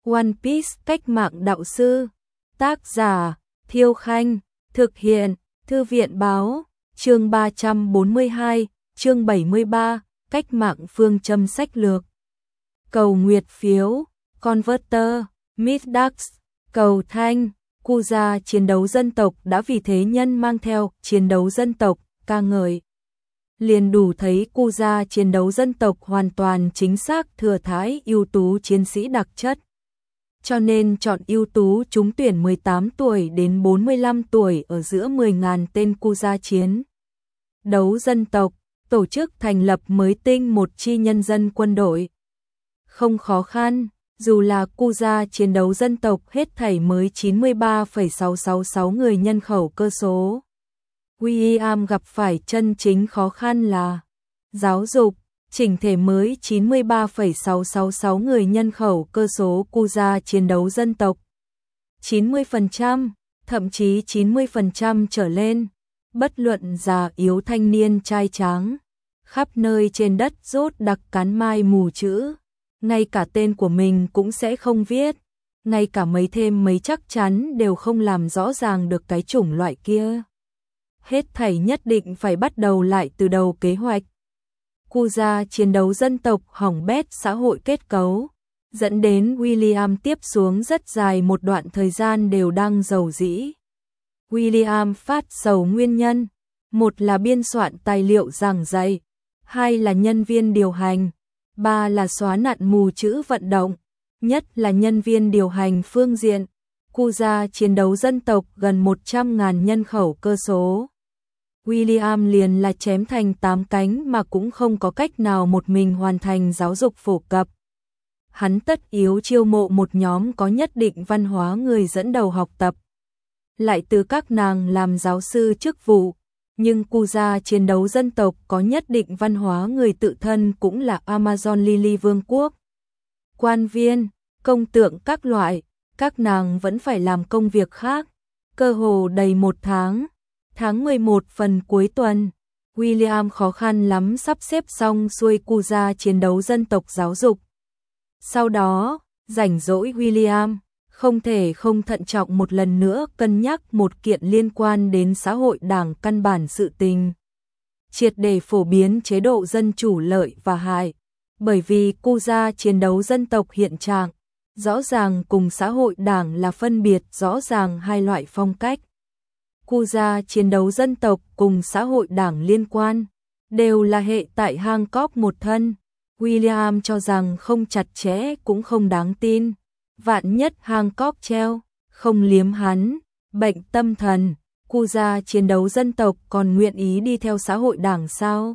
One Piece cách mạng đạo sư. Tác giả Thiêu Khanh. Thực hiện Thư viện Báo. Chương 342, chương 73, cách mạng phương châm sách lược. Cầu nguyệt phiếu, Converter, Midax, cầu thanh, Kuza chiến đấu dân tộc đã vì thế nhân mang theo chiến đấu dân tộc, ca ngợi. Liền đủ thấy Kuza chiến đấu dân tộc hoàn toàn chính xác thừa thái ưu tú chiến sĩ đặc chất. Cho nên chọn ưu tú trúng tuyển 18 tuổi đến 45 tuổi ở giữa 10.000 tên Kuza chiến đấu dân tộc, tổ chức thành lập mới tinh một chi nhân dân quân đội. Không khó khăn, dù là Kuza chiến đấu dân tộc hết thảy mới 93,666 người nhân khẩu cơ số. William gặp phải chân chính khó khăn là giáo dục, chỉnh thể mới 93,666 người nhân khẩu cơ số Kuza chiến đấu dân tộc. 90%, thậm chí 90% trở lên, bất luận già yếu thanh niên trai tráng, khắp nơi trên đất rốt đặc cán mai mù chữ, ngay cả tên của mình cũng sẽ không viết, ngay cả mấy thêm mấy chắc chắn đều không làm rõ ràng được cái chủng loại kia. Hết thảy nhất định phải bắt đầu lại từ đầu kế hoạch. Kuza chiến đấu dân tộc hỏng bét xã hội kết cấu, dẫn đến William tiếp xuống rất dài một đoạn thời gian đều đang rầu rĩ. William phát sầu nguyên nhân, một là biên soạn tài liệu giảng dạy, hai là nhân viên điều hành, ba là xóa nạn mù chữ vận động, nhất là nhân viên điều hành phương diện. Kuza chiến đấu dân tộc gần 100.000 nhân khẩu cơ số. William liền là chém thành 8 cánh mà cũng không có cách nào một mình hoàn thành giáo dục phổ cập. Hắn tất yếu chiêu mộ một nhóm có nhất định văn hóa người dẫn đầu học tập. Lại từ các nàng làm giáo sư chức vụ, nhưng Kuza chiến đấu dân tộc có nhất định văn hóa người tự thân cũng là Amazon Lily Vương quốc. Quan viên, công tượng các loại, các nàng vẫn phải làm công việc khác, cơ hồ đầy một tháng. Tháng 11 phần cuối tuần, William khó khăn lắm sắp xếp xong xuôi Kuza chiến đấu dân tộc giáo dục. Sau đó, rảnh rỗi William không thể không thận trọng một lần nữa cân nhắc một kiện liên quan đến xã hội đảng căn bản sự tình. Triệt để phổ biến chế độ dân chủ lợi và hại, bởi vì Kuza chiến đấu dân tộc hiện trạng, rõ ràng cùng xã hội đảng là phân biệt rõ ràng hai loại phong cách. Kuza chiến đấu dân tộc cùng xã hội đảng liên quan, đều là hệ tại Hancock một thân. William cho rằng không chặt chẽ cũng không đáng tin. Vạn nhất Hancock treo, không liếm hắn, bệnh tâm thần, Kuza chiến đấu dân tộc còn nguyện ý đi theo xã hội đảng sao?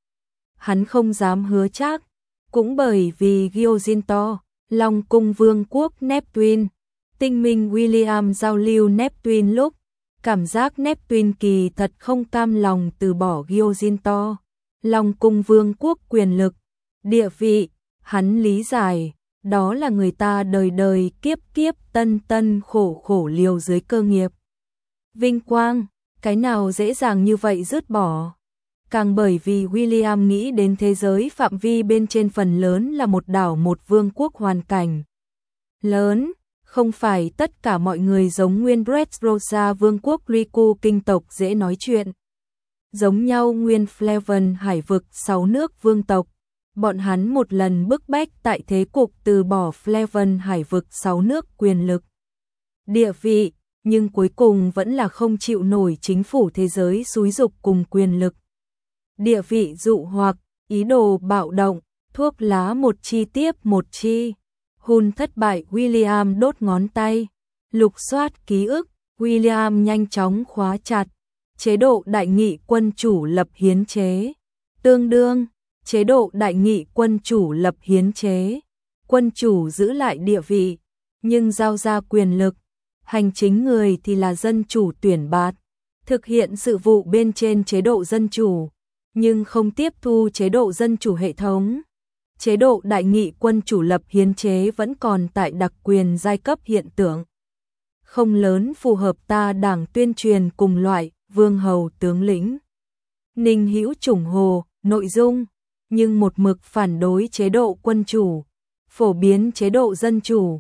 Hắn không dám hứa chắc, cũng bởi vì Giozinto, Long cung vương quốc Neptune, tinh minh William giao lưu Neptune lúc, cảm giác Neptune kỳ thật không cam lòng từ bỏ Giozinto, Long cung vương quốc quyền lực, địa vị, hắn lý giải, đó là người ta đời đời kiếp kiếp tân tân khổ khổ liều dưới cơ nghiệp. Vinh quang, cái nào dễ dàng như vậy dứt bỏ. Càng bởi vì William nghĩ đến thế giới phạm vi bên trên phần lớn là một đảo một vương quốc hoàn cảnh lớn. Không phải tất cả mọi người giống nguyên Dressrosa vương quốc Riku kinh tộc dễ nói chuyện. Giống nhau nguyên Flavan hải vực 6 nước vương tộc, bọn hắn một lần bức bách tại thế cục từ bỏ Flavan hải vực 6 nước quyền lực, địa vị, nhưng cuối cùng vẫn là không chịu nổi chính phủ thế giới xúi giục cùng quyền lực. Địa vị dụ hoặc, ý đồ bạo động, thuốc lá một chi tiếp một chi. Hun thất bại William đốt ngón tay, lục soát ký ức, William nhanh chóng khóa chặt. Chế độ đại nghị quân chủ lập hiến chế. Tương đương, chế độ đại nghị quân chủ lập hiến chế. Quân chủ giữ lại địa vị, nhưng giao ra quyền lực. Hành chính người thì là dân chủ tuyển bạt, thực hiện sự vụ bên trên chế độ dân chủ, nhưng không tiếp thu chế độ dân chủ hệ thống. Chế độ đại nghị quân chủ lập hiến chế vẫn còn tại đặc quyền giai cấp hiện tượng. Không lớn phù hợp ta đảng tuyên truyền cùng loại, vương hầu tướng lĩnh. Ninh Hữu Chủng Hồ, nội dung, nhưng một mực phản đối chế độ quân chủ, phổ biến chế độ dân chủ,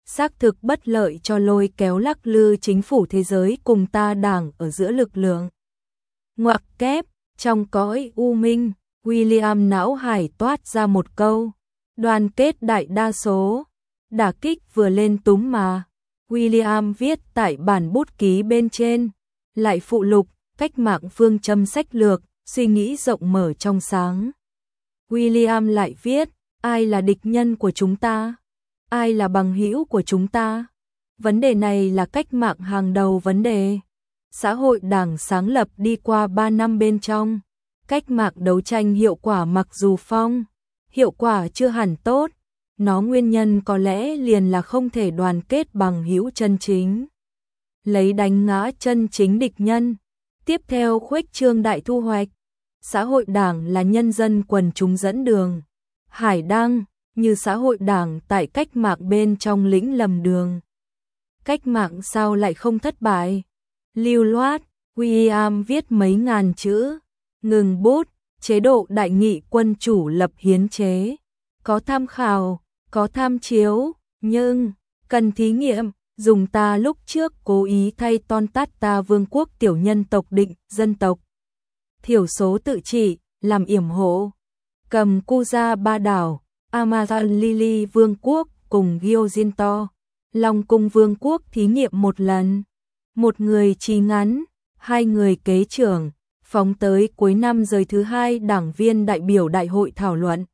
xác thực bất lợi cho lôi kéo lắc lư chính phủ thế giới cùng ta đảng ở giữa lực lượng. Ngoặc kép, trong cõi u minh, William não hải toát ra một câu, đoàn kết đại đa số, đả kích vừa lên túm mà. William viết tại bản bút ký bên trên, lại phụ lục, cách mạng phương châm sách lược, suy nghĩ rộng mở trong sáng. William lại viết, ai là địch nhân của chúng ta? Ai là bằng hữu của chúng ta? Vấn đề này là cách mạng hàng đầu vấn đề. Xã hội đảng sáng lập đi qua 3 năm bên trong. Cách mạng đấu tranh hiệu quả mặc dù hiệu quả chưa hẳn tốt. Nó nguyên nhân có lẽ liền là không thể đoàn kết bằng hữu chân chính. Lấy đánh ngã chân chính địch nhân. Tiếp theo khuếch trương đại thu hoạch. Xã hội đảng là nhân dân quần chúng dẫn đường. Hải đăng, như xã hội đảng tại cách mạng bên trong lĩnh lầm đường. Cách mạng sao lại không thất bại? Lưu loát, William viết mấy ngàn chữ. Ngừng bút, chế độ đại nghị quân chủ lập hiến chế. Có tham khảo, có tham chiếu, nhưng cần thí nghiệm. Dùng ta lúc trước cố ý thay ton tát ta vương quốc tiểu nhân tộc định dân tộc. Thiểu số tự trị, làm yểm hộ. Cầm Kuja ba đảo, Amazon Lily vương quốc cùng Gyojinto, Long cung vương quốc thí nghiệm một lần. Một người trì ngắn, hai người kế trưởng, phóng tới cuối năm rời thứ hai đảng viên đại biểu đại hội thảo luận.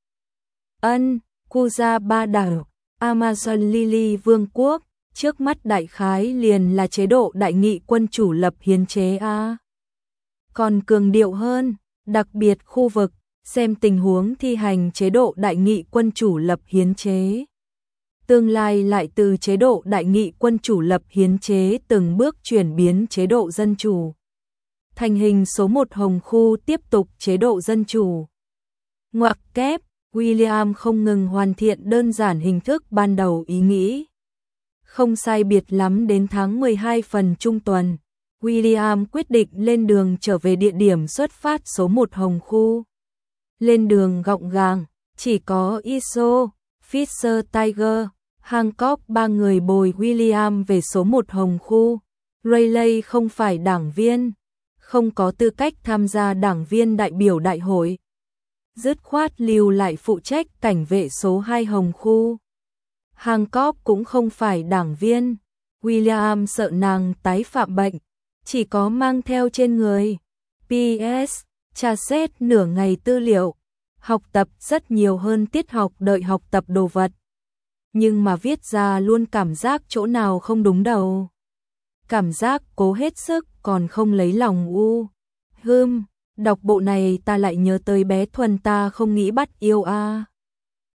Kuja ba đảo, Amazon Lily vương quốc, trước mắt đại khái liền là chế độ đại nghị quân chủ lập hiến chế A. Còn cường điệu hơn, đặc biệt khu vực, xem tình huống thi hành chế độ đại nghị quân chủ lập hiến chế. Tương lai lại từ chế độ đại nghị quân chủ lập hiến chế từng bước chuyển biến chế độ dân chủ. Thành hình số 1 hồng khu tiếp tục chế độ dân chủ. Ngoặc kép, William không ngừng hoàn thiện đơn giản hình thức ban đầu ý nghĩ. Không sai biệt lắm đến tháng 12 phần trung tuần, William quyết định lên đường trở về địa điểm xuất phát số 1 hồng khu. Lên đường gọng gàng, chỉ có Iso, Fisher Tiger, Hancock ba người bồi William về số 1 hồng khu. Rayleigh không phải đảng viên, không có tư cách tham gia đảng viên đại biểu đại hội. Dứt khoát lưu lại phụ trách cảnh vệ số 2 hồng khu. Hancock cũng không phải đảng viên. William sợ nàng tái phạm bệnh, chỉ có mang theo trên người. PS, tra xét nửa ngày tư liệu, học tập rất nhiều hơn tiết học đợi học tập đồ vật. Nhưng mà viết ra luôn cảm giác chỗ nào không đúng đầu. Cảm giác cố hết sức còn không lấy lòng đọc bộ này ta lại nhớ tới bé Thuần ta không nghĩ bắt yêu a.